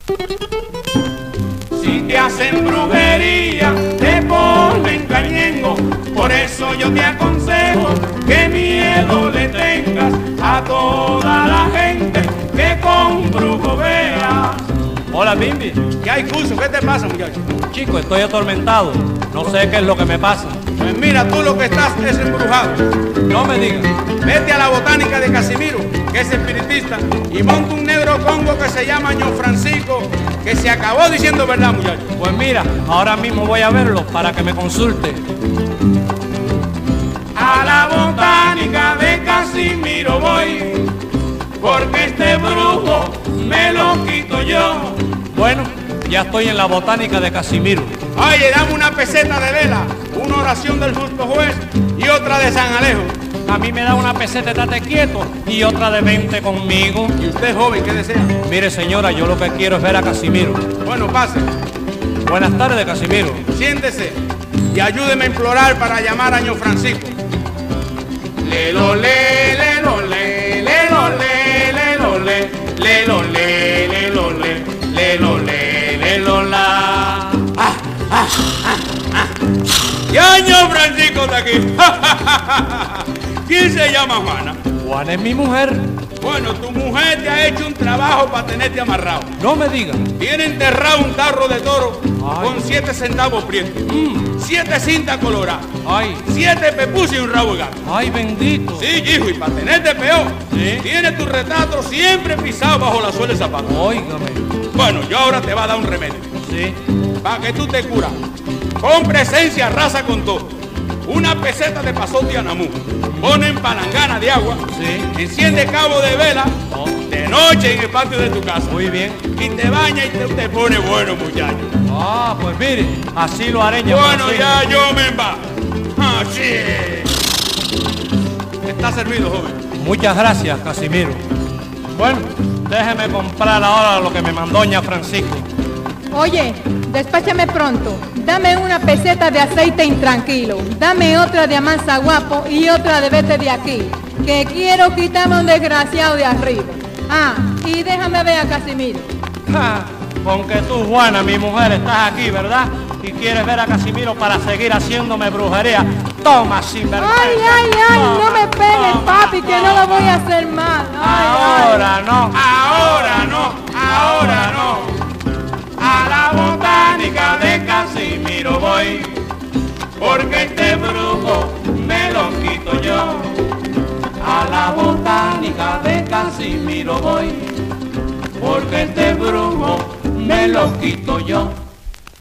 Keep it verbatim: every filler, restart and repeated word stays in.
Si te hacen brujería, te ponen cañengo. Por eso yo te aconsejo que miedo le tengas a toda la gente que con brujo veas. Hola, Bimbi. ¿Qué hay, Cuso? ¿Qué te pasa, muchacho? Chico, estoy atormentado. No sé qué es lo que me pasa. Pues mira, tú lo que estás es embrujado. No me digas. Vete a la botánica de Casimiro, que es espiritista, y monta un negro congo que se llama Ño Francisco, que se acabó diciendo verdad, muchacho. Pues mira, ahora mismo voy a verlo para que me consulte. A la botánica de Casimiro voy, porque este brujo me lo quito yo. Bueno, ya estoy en la botánica de Casimiro. Oye, dame una peseta de vela, una oración del justo juez y otra de San Alejo. A mí me da una peseta, estate quieto, y otra de veinte conmigo. ¿Y usted, joven, qué desea? Mire, señora, yo lo que quiero es ver a Casimiro. Bueno, pase. Buenas tardes, Casimiro. Siéntese y ayúdeme a implorar para llamar a Ño Francisco. Le lo le, le lo le, le lo le, le lo le, le lo le, le lo le, le lo le, le lo la. Ah, ah, ah, ah. Ya Ño Francisco está aquí. ¿Quién se llama Juana? Juana es mi mujer. Bueno, tu mujer te ha hecho un trabajo para tenerte amarrado. No me digas. Tiene enterrado un tarro de toro. Ay. Con siete centavos prietos, Mm. siete cintas coloradas, Ay, siete pepus y un rabo de gato. ay, bendito. Sí, hijo, y para tenerte peor, Sí. tiene tu retrato siempre pisado bajo la suela del zapato. Óigame. Bueno, yo ahora te va a dar un remedio, Sí. para que tú te curas. Con presencia, raza con todo. Una peseta de pasote a Anamú. Ponen palangana de agua. Sí. Enciende cabo de vela. Oh. De noche en el patio de tu casa. Muy bien. Y te baña y te, te pone bueno, muchacho. Ah, pues mire, así lo haré. Bueno, Francisco. ya yo me va. Así. Está servido, joven. Muchas gracias, Casimiro. Bueno, déjeme comprar ahora lo que me mandó Ña Francisco. Oye, despáchame pronto. Dame una peseta de aceite intranquilo. Dame otra de amansa guapo y otra de vete de aquí. Que quiero quitarme un desgraciado de arriba. Ah, y déjame ver a Casimiro. Ja, con que tú, Juana, mi mujer, estás aquí, ¿verdad? Y quieres ver a Casimiro para seguir haciéndome brujería. Toma, sinvergüenza. Ay, ay, ay, no Toma, me pegues, toma, papi, que no lo voy a hacer mal. Ay, Ahora no. Ahora no, ahora no. A la botánica de Casimiro voy, porque este brujo me lo quito yo. A la botánica de Casimiro voy, porque este brujo me lo quito yo.